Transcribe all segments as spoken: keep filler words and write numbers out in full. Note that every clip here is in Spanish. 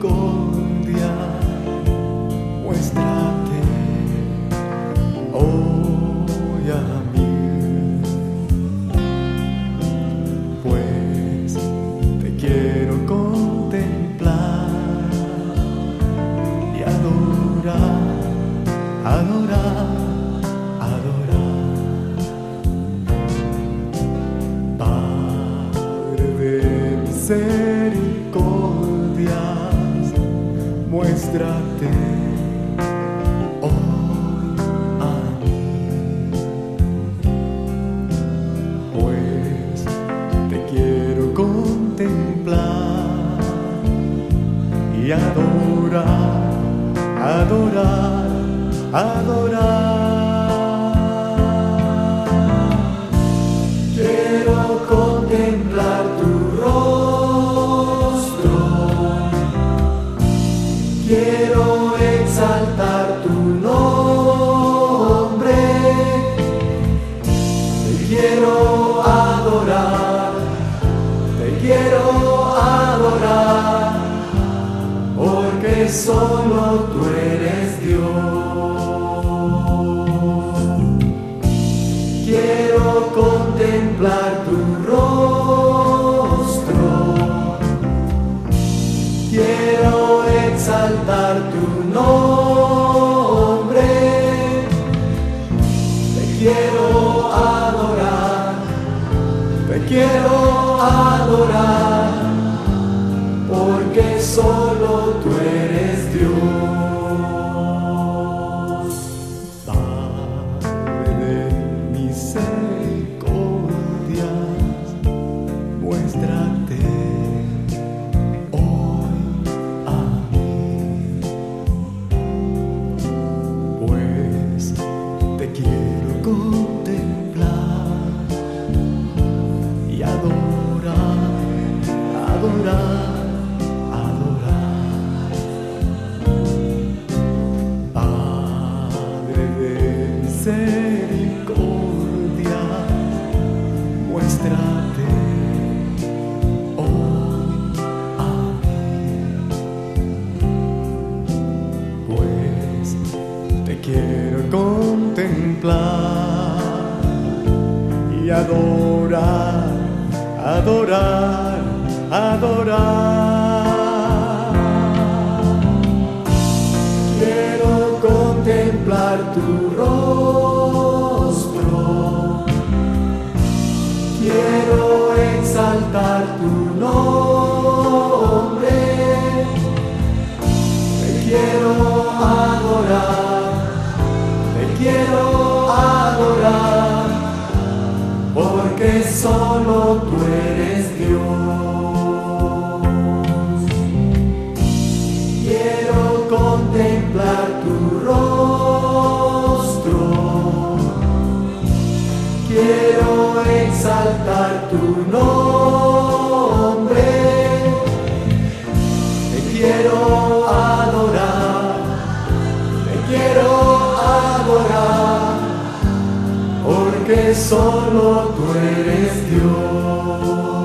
misericordia, muéstrate hoy a mí, pues te quiero contemplar y adorar, adorar, adorar. Padre de misericordias, muéstrate hoy a mí, pues te quiero contemplar y adorar, adorar, adorar. Quiero contemplar tu rostro, quiero exaltar tu nombre, te quiero adorar, te quiero adorar, porque solo tú eres Dios. Quiero contemplar tu rostro, quiero exaltar tu nombre, te quiero adorar, te quiero adorar, porque solo tú eres Dios. Padre de misericordias, muéstrate hoy a mí, pues te quiero contemplar y adorar, adorar, adorar. Padre de misericordia, muéstrate hoy a mí, pues te quiero contemplar y adorar, adorar, adorar. Quiero contemplar tu rostro, quiero exaltar tu nombre, te quiero adorar, te quiero adorar, porque solo tú eres Dios. Quiero contemplar tu rostro, quiero exaltar tu nombre, te quiero adorar, te quiero adorar, porque solo tú eres Dios.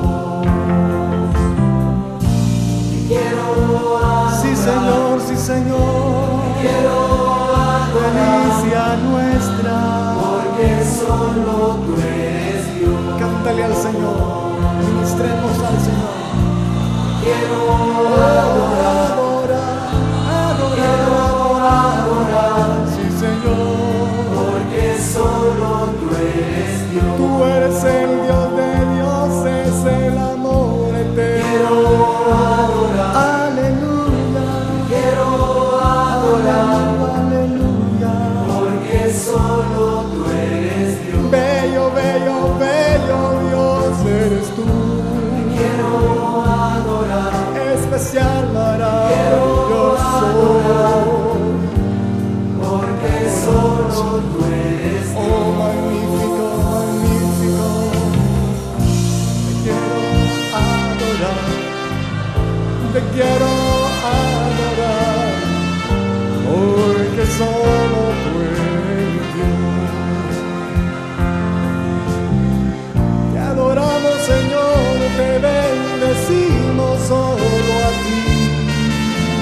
Quiero adorar, sí Señor, sí Señor, quiero adorar, delicia nuestra, porque solo tú eres Dios. Cántale al Señor, ministremos al Señor. Quiero adorar, adorar, adorar, quiero adorar, sí Señor, porque solo tú eres Dios. Tú eres el Dios de dioses, el amor eterno. Quiero adorar, aleluya, quiero adorar, aleluya, porque solo tú eres Dios. Bello, bello, bello Dios eres tú. Quiero adorar, especial, maravilloso, porque solo tú eres Dios. Oh, magnífico, magnífico. Te quiero adorar, te quiero adorar, porque solo tú eres Dios. Te adoramos, Señor, te bendecimos solo a ti.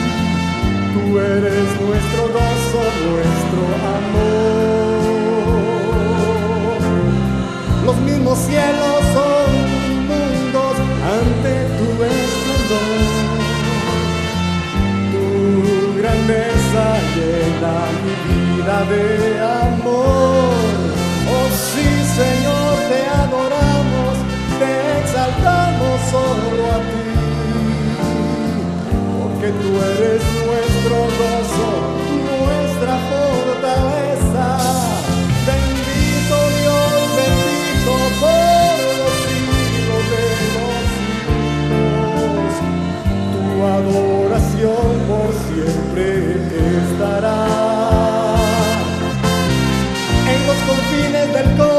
del corazón.